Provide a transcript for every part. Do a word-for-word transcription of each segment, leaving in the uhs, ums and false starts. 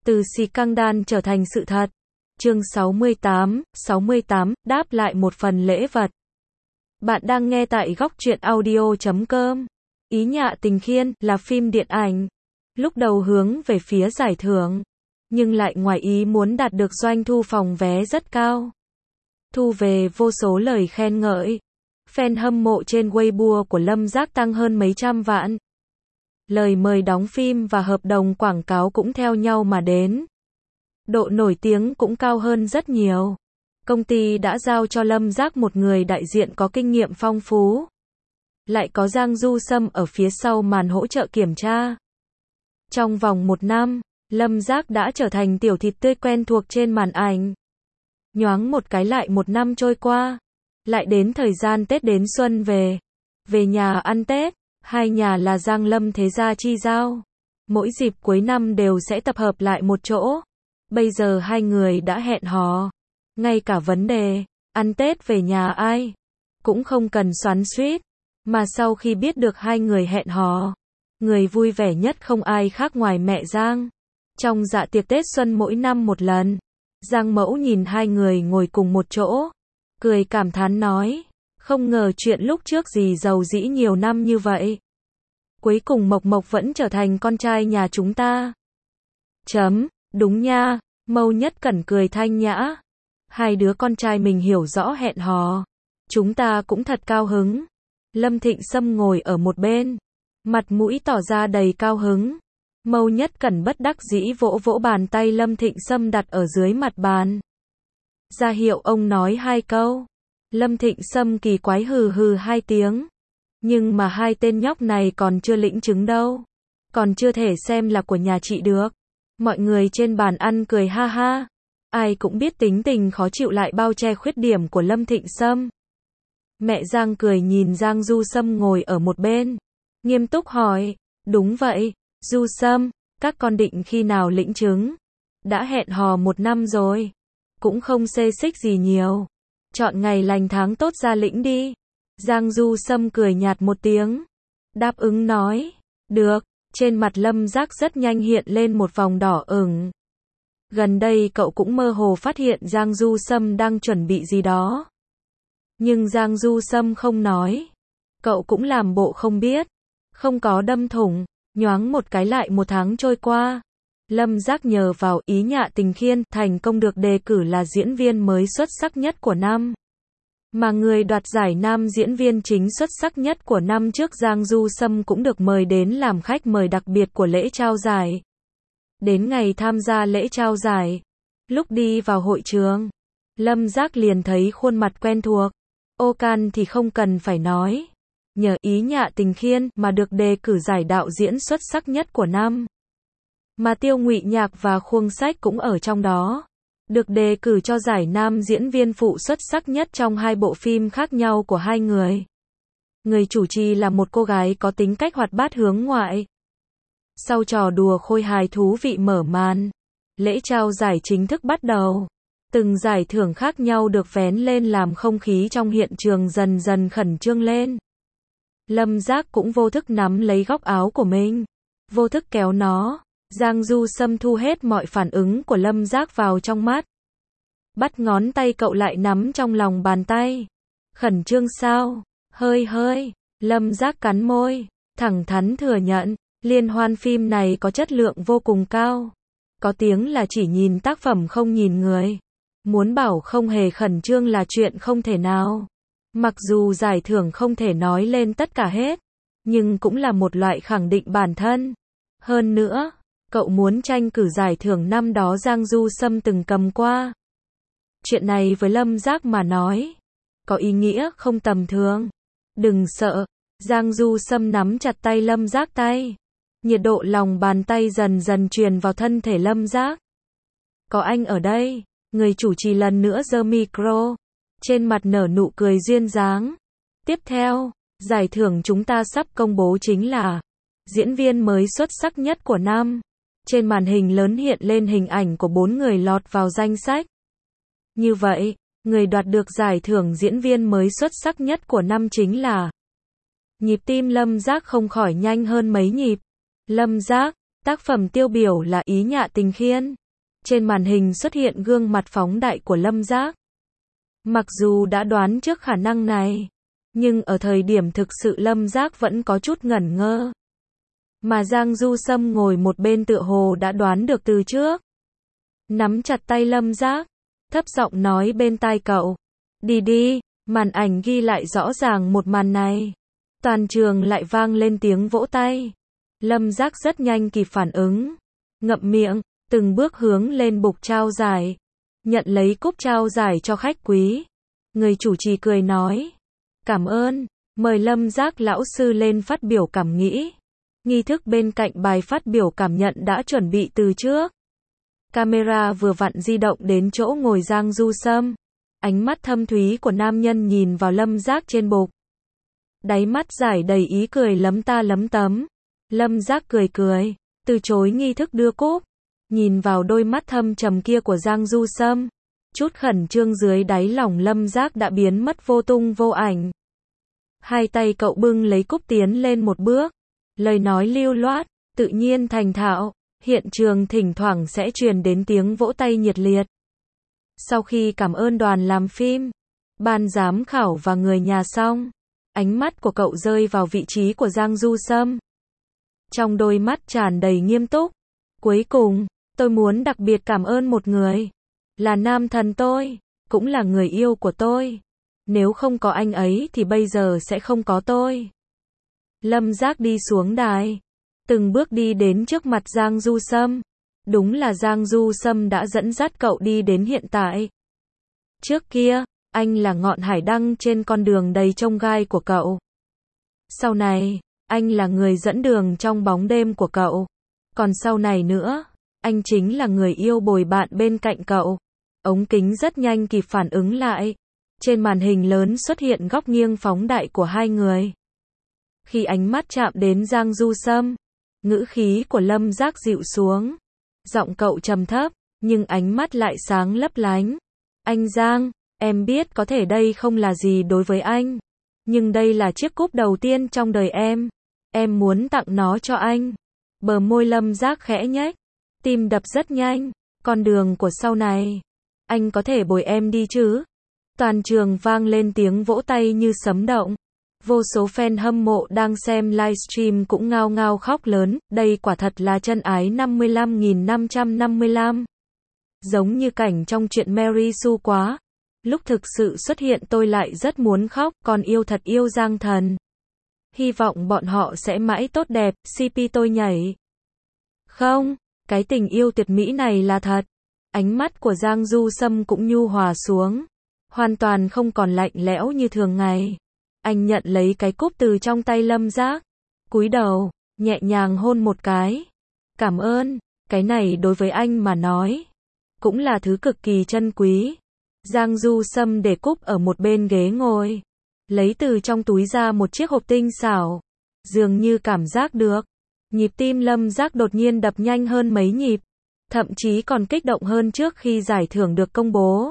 Từ scandal trở thành sự thật. Chương sáu mươi tám, sáu mươi tám, đáp lại một phần lễ vật. Bạn đang nghe tại góc truyện audio chấm com. Ý Nhạ Tình Khiên là phim điện ảnh. Lúc đầu hướng về phía giải thưởng, nhưng lại ngoài ý muốn đạt được doanh thu phòng vé rất cao. Thu về vô số lời khen ngợi. Fan hâm mộ trên Weibo của Lâm Giác tăng hơn mấy trăm vạn. Lời mời đóng phim và hợp đồng quảng cáo cũng theo nhau mà đến. Độ nổi tiếng cũng cao hơn rất nhiều. Công ty đã giao cho Lâm Giác một người đại diện có kinh nghiệm phong phú. Lại có Giang Du Sâm ở phía sau màn hỗ trợ kiểm tra. Trong vòng một năm, Lâm Giác đã trở thành tiểu thịt tươi quen thuộc trên màn ảnh. Nhoáng một cái lại một năm trôi qua. Lại đến thời gian Tết đến xuân về. Về nhà ăn Tết, hai nhà là Giang Lâm Thế Gia chi giao. Mỗi dịp cuối năm đều sẽ tập hợp lại một chỗ. Bây giờ hai người đã hẹn hò. Ngay cả vấn đề, ăn Tết về nhà ai, cũng không cần xoắn xuýt. Mà sau khi biết được hai người hẹn hò, người vui vẻ nhất không ai khác ngoài mẹ Giang. Trong dạ tiệc Tết xuân mỗi năm một lần, Giang Mẫu nhìn hai người ngồi cùng một chỗ, cười cảm thán nói, không ngờ chuyện lúc trước gì giàu dĩ nhiều năm như vậy. Cuối cùng Mộc Mộc vẫn trở thành con trai nhà chúng ta. Chấm, đúng nha, Mâu Nhất Cẩn cười thanh nhã. Hai đứa con trai mình hiểu rõ hẹn hò. Chúng ta cũng thật cao hứng. Lâm Thịnh Sâm ngồi ở một bên, mặt mũi tỏ ra đầy cao hứng. Mâu Nhất Cẩn bất đắc dĩ vỗ vỗ bàn tay Lâm Thịnh Sâm đặt ở dưới mặt bàn. Ra hiệu ông nói hai câu. Lâm Thịnh Sâm kỳ quái hừ hừ hai tiếng. Nhưng mà hai tên nhóc này còn chưa lĩnh chứng đâu. Còn chưa thể xem là của nhà chị được. Mọi người trên bàn ăn cười ha ha. Ai cũng biết tính tình khó chịu lại bao che khuyết điểm của Lâm Thịnh Sâm. Mẹ Giang cười nhìn Giang Du Sâm ngồi ở một bên. Nghiêm túc hỏi, đúng vậy, Du Sâm, các con định khi nào lĩnh chứng? Đã hẹn hò một năm rồi. Cũng không xê xích gì nhiều. Chọn ngày lành tháng tốt ra lĩnh đi. Giang Du Sâm cười nhạt một tiếng. Đáp ứng nói, được. Trên mặt Lâm Giác rất nhanh hiện lên một vòng đỏ ửng. Gần đây cậu cũng mơ hồ phát hiện Giang Du Sâm đang chuẩn bị gì đó. Nhưng Giang Du Sâm không nói. Cậu cũng làm bộ không biết. Không có đâm thủng. Nhoáng một cái lại một tháng trôi qua. Lâm Giác nhờ vào Ý Nhạ Tình Khiên thành công được đề cử là diễn viên mới xuất sắc nhất của năm. Mà người đoạt giải nam diễn viên chính xuất sắc nhất của năm trước Giang Du Sâm cũng được mời đến làm khách mời đặc biệt của lễ trao giải. Đến ngày tham gia lễ trao giải, lúc đi vào hội trường, Lâm Giác liền thấy khuôn mặt quen thuộc. Ô Can thì không cần phải nói. Nhờ Ý Nhạ Tình Khiên mà được đề cử giải đạo diễn xuất sắc nhất của năm. Mà Tiêu Ngụy Nhạc và Khuông Sách cũng ở trong đó. Được đề cử cho giải nam diễn viên phụ xuất sắc nhất trong hai bộ phim khác nhau của hai người. Người chủ trì là một cô gái có tính cách hoạt bát hướng ngoại. Sau trò đùa khôi hài thú vị mở màn, lễ trao giải chính thức bắt đầu. Từng giải thưởng khác nhau được vén lên làm không khí trong hiện trường dần dần khẩn trương lên. Lâm Giác cũng vô thức nắm lấy góc áo của mình, vô thức kéo nó. Giang Du Sâm thu hết mọi phản ứng của Lâm Giác vào trong mắt. Bắt ngón tay cậu lại nắm trong lòng bàn tay. Khẩn trương sao? Hơi hơi. Lâm Giác cắn môi, thẳng thắn thừa nhận, liên hoan phim này có chất lượng vô cùng cao. Có tiếng là chỉ nhìn tác phẩm không nhìn người. Muốn bảo không hề khẩn trương là chuyện không thể nào. Mặc dù giải thưởng không thể nói lên tất cả hết, nhưng cũng là một loại khẳng định bản thân. Hơn nữa, cậu muốn tranh cử giải thưởng năm đó Giang Du Sâm từng cầm qua. Chuyện này với Lâm Giác mà nói, có ý nghĩa không tầm thường. Đừng sợ. Giang Du Sâm nắm chặt tay Lâm Giác tay. Nhiệt độ lòng bàn tay dần dần truyền vào thân thể Lâm Giác. Có anh ở đây. Người chủ trì lần nữa giơ micro. Trên mặt nở nụ cười duyên dáng. Tiếp theo, giải thưởng chúng ta sắp công bố chính là diễn viên mới xuất sắc nhất của năm. Trên màn hình lớn hiện lên hình ảnh của bốn người lọt vào danh sách. Như vậy, người đoạt được giải thưởng diễn viên mới xuất sắc nhất của năm chính là. Nhịp tim Lâm Giác không khỏi nhanh hơn mấy nhịp. Lâm Giác, Tác phẩm tiêu biểu là Ý Nhạ Tình Khiên. Trên màn hình xuất hiện gương mặt phóng đại của Lâm Giác. Mặc dù đã đoán trước khả năng này, nhưng ở thời điểm thực sự Lâm Giác vẫn có chút ngẩn ngơ. Mà Giang Du Sâm ngồi một bên tựa hồ đã đoán được từ trước. Nắm chặt tay Lâm Giác, thấp giọng nói bên tai cậu. Đi đi, màn ảnh ghi lại rõ ràng một màn này. Toàn trường lại vang lên tiếng vỗ tay. Lâm Giác rất nhanh kịp phản ứng. Ngậm miệng, từng bước hướng lên bục trao giải. Nhận lấy cúp trao giải cho khách quý. Người chủ trì cười nói. Cảm ơn, mời Lâm Giác lão sư lên phát biểu cảm nghĩ. Nghi thức bên cạnh bài phát biểu cảm nhận đã chuẩn bị từ trước. Camera vừa vặn di động đến chỗ ngồi Giang Du Sâm. Ánh mắt thâm thúy của nam nhân nhìn vào Lâm Giác trên bục. Đáy mắt giải đầy ý cười lấm ta lấm tấm. Lâm Giác cười cười, từ chối nghi thức đưa cúp. Nhìn vào đôi mắt thâm trầm kia của Giang Du Sâm. Chút khẩn trương dưới đáy lòng Lâm Giác đã biến mất vô tung vô ảnh. Hai tay cậu bưng lấy cúp tiến lên một bước. Lời nói lưu loát, tự nhiên thành thạo. Hiện trường thỉnh thoảng sẽ truyền đến tiếng vỗ tay nhiệt liệt. Sau khi cảm ơn đoàn làm phim, ban giám khảo và người nhà xong, ánh mắt của cậu rơi vào vị trí của Giang Du Sâm. Trong đôi mắt tràn đầy nghiêm túc. Cuối cùng, tôi muốn đặc biệt cảm ơn một người. Là nam thần tôi, cũng là người yêu của tôi. Nếu không có anh ấy thì bây giờ sẽ không có tôi. Lâm Giác đi xuống đài. Từng bước đi đến trước mặt Giang Du Sâm. Đúng là Giang Du Sâm đã dẫn dắt cậu đi đến hiện tại. Trước kia, anh là ngọn hải đăng trên con đường đầy chông gai của cậu. Sau này, anh là người dẫn đường trong bóng đêm của cậu. Còn sau này nữa, anh chính là người yêu bồi bạn bên cạnh cậu. Ống kính rất nhanh kịp phản ứng lại. Trên màn hình lớn xuất hiện góc nghiêng phóng đại của hai người. Khi ánh mắt chạm đến Giang Du Sâm, ngữ khí của Lâm Giác dịu xuống. Giọng cậu trầm thấp, nhưng ánh mắt lại sáng lấp lánh. Anh Giang, em biết có thể đây không là gì đối với anh. Nhưng đây là chiếc cúp đầu tiên trong đời em. Em muốn tặng nó cho anh. Bờ môi Lâm Giác khẽ nhếch. Tim đập rất nhanh. Con đường của sau này, anh có thể bồi em đi chứ? Toàn trường vang lên tiếng vỗ tay như sấm động. Vô số fan hâm mộ đang xem livestream cũng ngao ngao khóc lớn. Đây quả thật là chân ái năm mươi lăm nghìn năm trăm năm mươi lăm. Giống như cảnh trong truyện Mary Sue quá. Lúc thực sự xuất hiện tôi lại rất muốn khóc. Còn yêu thật yêu Giang Thần. Hy vọng bọn họ sẽ mãi tốt đẹp. xê pê tôi nhảy. Không, cái tình yêu tuyệt mỹ này là thật. Ánh mắt của Giang Du Sâm cũng nhu hòa xuống. Hoàn toàn không còn lạnh lẽo như thường ngày. Anh nhận lấy cái cúp từ trong tay Lâm Giác. Cúi đầu, nhẹ nhàng hôn một cái. Cảm ơn, cái này đối với anh mà nói. Cũng là thứ cực kỳ chân quý. Giang Du Sâm để cúp ở một bên ghế ngồi. Lấy từ trong túi ra một chiếc hộp tinh xảo. Dường như cảm giác được. Nhịp tim Lâm Giác đột nhiên đập nhanh hơn mấy nhịp. Thậm chí còn kích động hơn trước khi giải thưởng được công bố.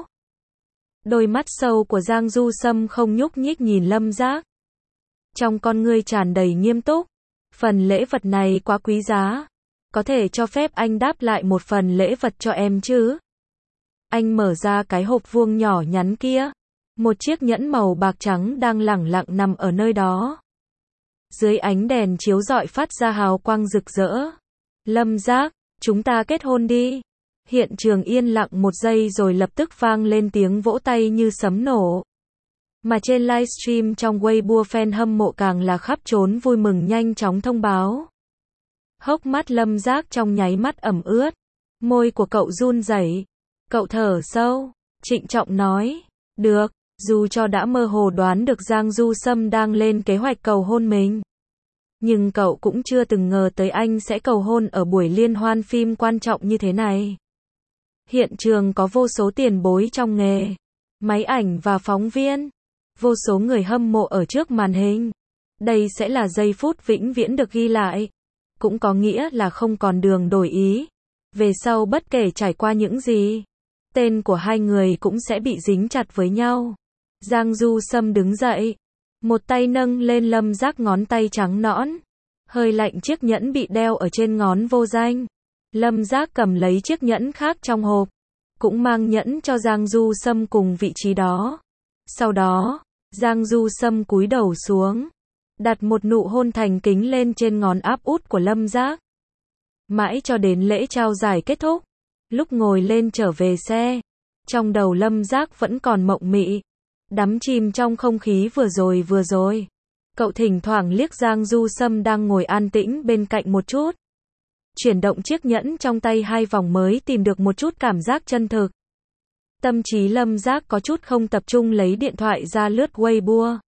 Đôi mắt sâu của Giang Du Sâm không nhúc nhích nhìn Lâm Giác. Trong con ngươi tràn đầy nghiêm túc. Phần lễ vật này quá quý giá. Có thể cho phép anh đáp lại một phần lễ vật cho em chứ? Anh mở ra cái hộp vuông nhỏ nhắn kia. Một chiếc nhẫn màu bạc trắng đang lẳng lặng nằm ở nơi đó. Dưới ánh đèn chiếu rọi phát ra hào quang rực rỡ. Lâm Giác, chúng ta kết hôn đi. Hiện trường yên lặng một giây rồi lập tức vang lên tiếng vỗ tay như sấm nổ. Mà trên livestream trong Weibo fan hâm mộ càng là khắp trốn vui mừng nhanh chóng thông báo. Hốc mắt Lâm Giác trong nháy mắt ẩm ướt. Môi của cậu run rẩy. Cậu thở sâu, trịnh trọng nói. Được, dù cho đã mơ hồ đoán được Giang Du Sâm đang lên kế hoạch cầu hôn mình. Nhưng cậu cũng chưa từng ngờ tới anh sẽ cầu hôn ở buổi liên hoan phim quan trọng như thế này. Hiện trường có vô số tiền bối trong nghề, máy ảnh và phóng viên, vô số người hâm mộ ở trước màn hình. Đây sẽ là giây phút vĩnh viễn được ghi lại. Cũng có nghĩa là không còn đường đổi ý. Về sau bất kể trải qua những gì, tên của hai người cũng sẽ bị dính chặt với nhau. Giang Du Sâm đứng dậy, một tay nâng lên Lâm Giác ngón tay trắng nõn. Hơi lạnh chiếc nhẫn bị đeo ở trên ngón vô danh. Lâm Giác cầm lấy chiếc nhẫn khác trong hộp, cũng mang nhẫn cho Giang Du Sâm cùng vị trí đó. Sau đó, Giang Du Sâm cúi đầu xuống, đặt một nụ hôn thành kính lên trên ngón áp út của Lâm Giác. Mãi cho đến lễ trao giải kết thúc, lúc ngồi lên trở về xe, trong đầu Lâm Giác vẫn còn mộng mị, đắm chìm trong không khí vừa rồi vừa rồi. Cậu thỉnh thoảng liếc Giang Du Sâm đang ngồi an tĩnh bên cạnh một chút, chuyển động chiếc nhẫn trong tay hai vòng mới tìm được một chút cảm giác chân thực. Tâm trí Lâm Giác có chút không tập trung, lấy điện thoại ra lướt Weibo.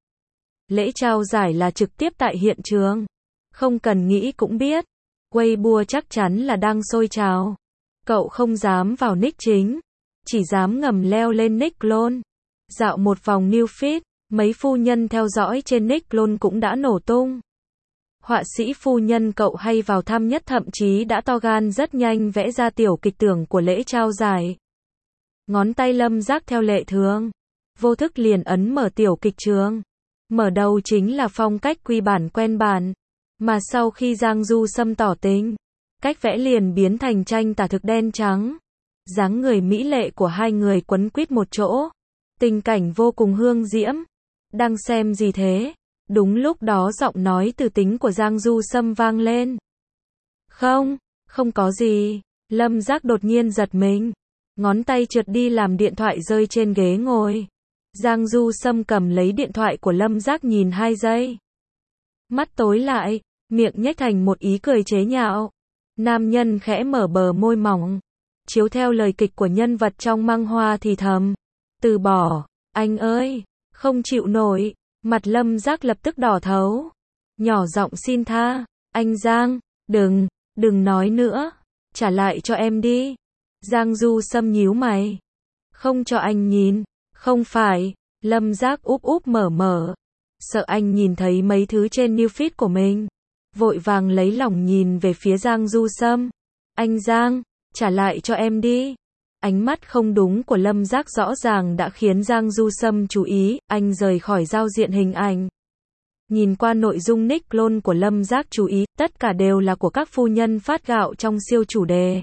Lễ trao giải là trực tiếp tại hiện trường, không cần nghĩ cũng biết, Weibo chắc chắn là đang sôi trào. Cậu không dám vào nick chính, chỉ dám ngầm leo lên nick clone. Dạo một vòng new feed, mấy phu nhân theo dõi trên nick clone cũng đã nổ tung. Họa sĩ phu nhân cậu hay vào thăm nhất thậm chí đã to gan rất nhanh vẽ ra tiểu kịch tưởng của lễ trao giải. Ngón tay Lâm Giác theo lệ thường, vô thức liền ấn mở tiểu kịch trường. Mở đầu chính là phong cách quy bản quen bản, mà sau khi Giang Du Sâm tỏ tình, cách vẽ liền biến thành tranh tả thực đen trắng. Dáng người mỹ lệ của hai người quấn quýt một chỗ, tình cảnh vô cùng hương diễm. Đang xem gì thế? Đúng lúc đó giọng nói từ tính của Giang Du Sâm vang lên. Không, không có gì. Lâm Giác đột nhiên giật mình, ngón tay trượt đi làm điện thoại rơi trên ghế ngồi. Giang Du Sâm cầm lấy điện thoại của Lâm Giác nhìn hai giây. Mắt tối lại, miệng nhếch thành một ý cười chế nhạo. Nam nhân khẽ mở bờ môi mỏng, chiếu theo lời kịch của nhân vật trong măng hoa thì thầm. Từ bỏ, anh ơi, không chịu nổi. Mặt Lâm Giác lập tức đỏ thấu. Nhỏ giọng xin tha, anh Giang, đừng, đừng nói nữa. Trả lại cho em đi. Giang Du Sâm nhíu mày. Không cho anh nhìn. Không phải. Lâm Giác úp úp mở mở. Sợ anh nhìn thấy mấy thứ trên new feed của mình. Vội vàng lấy lòng nhìn về phía Giang Du Sâm. Anh Giang, trả lại cho em đi. Ánh mắt không đúng của Lâm Giác rõ ràng đã khiến Giang Du Sâm chú ý, anh rời khỏi giao diện hình ảnh. Nhìn qua nội dung nick clone của Lâm Giác chú ý, tất cả đều là của các phu nhân phát gạo trong siêu chủ đề.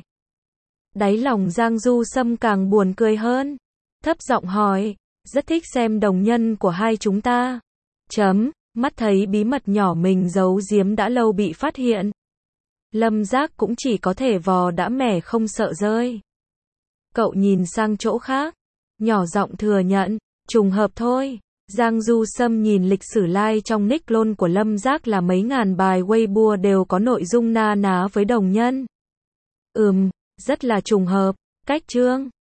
Đáy lòng Giang Du Sâm càng buồn cười hơn. Thấp giọng hỏi, rất thích xem đồng nhân của hai chúng ta. Chấm, mắt thấy bí mật nhỏ mình giấu giếm đã lâu bị phát hiện. Lâm Giác cũng chỉ có thể vò đã mẻ không sợ rơi. Cậu nhìn sang chỗ khác, nhỏ giọng thừa nhận, trùng hợp thôi. Giang Du Sâm nhìn lịch sử like trong nick clone của Lâm Giác là mấy ngàn bài Weibo đều có nội dung na ná với đồng nhân. Ừm, rất là trùng hợp. Cách chương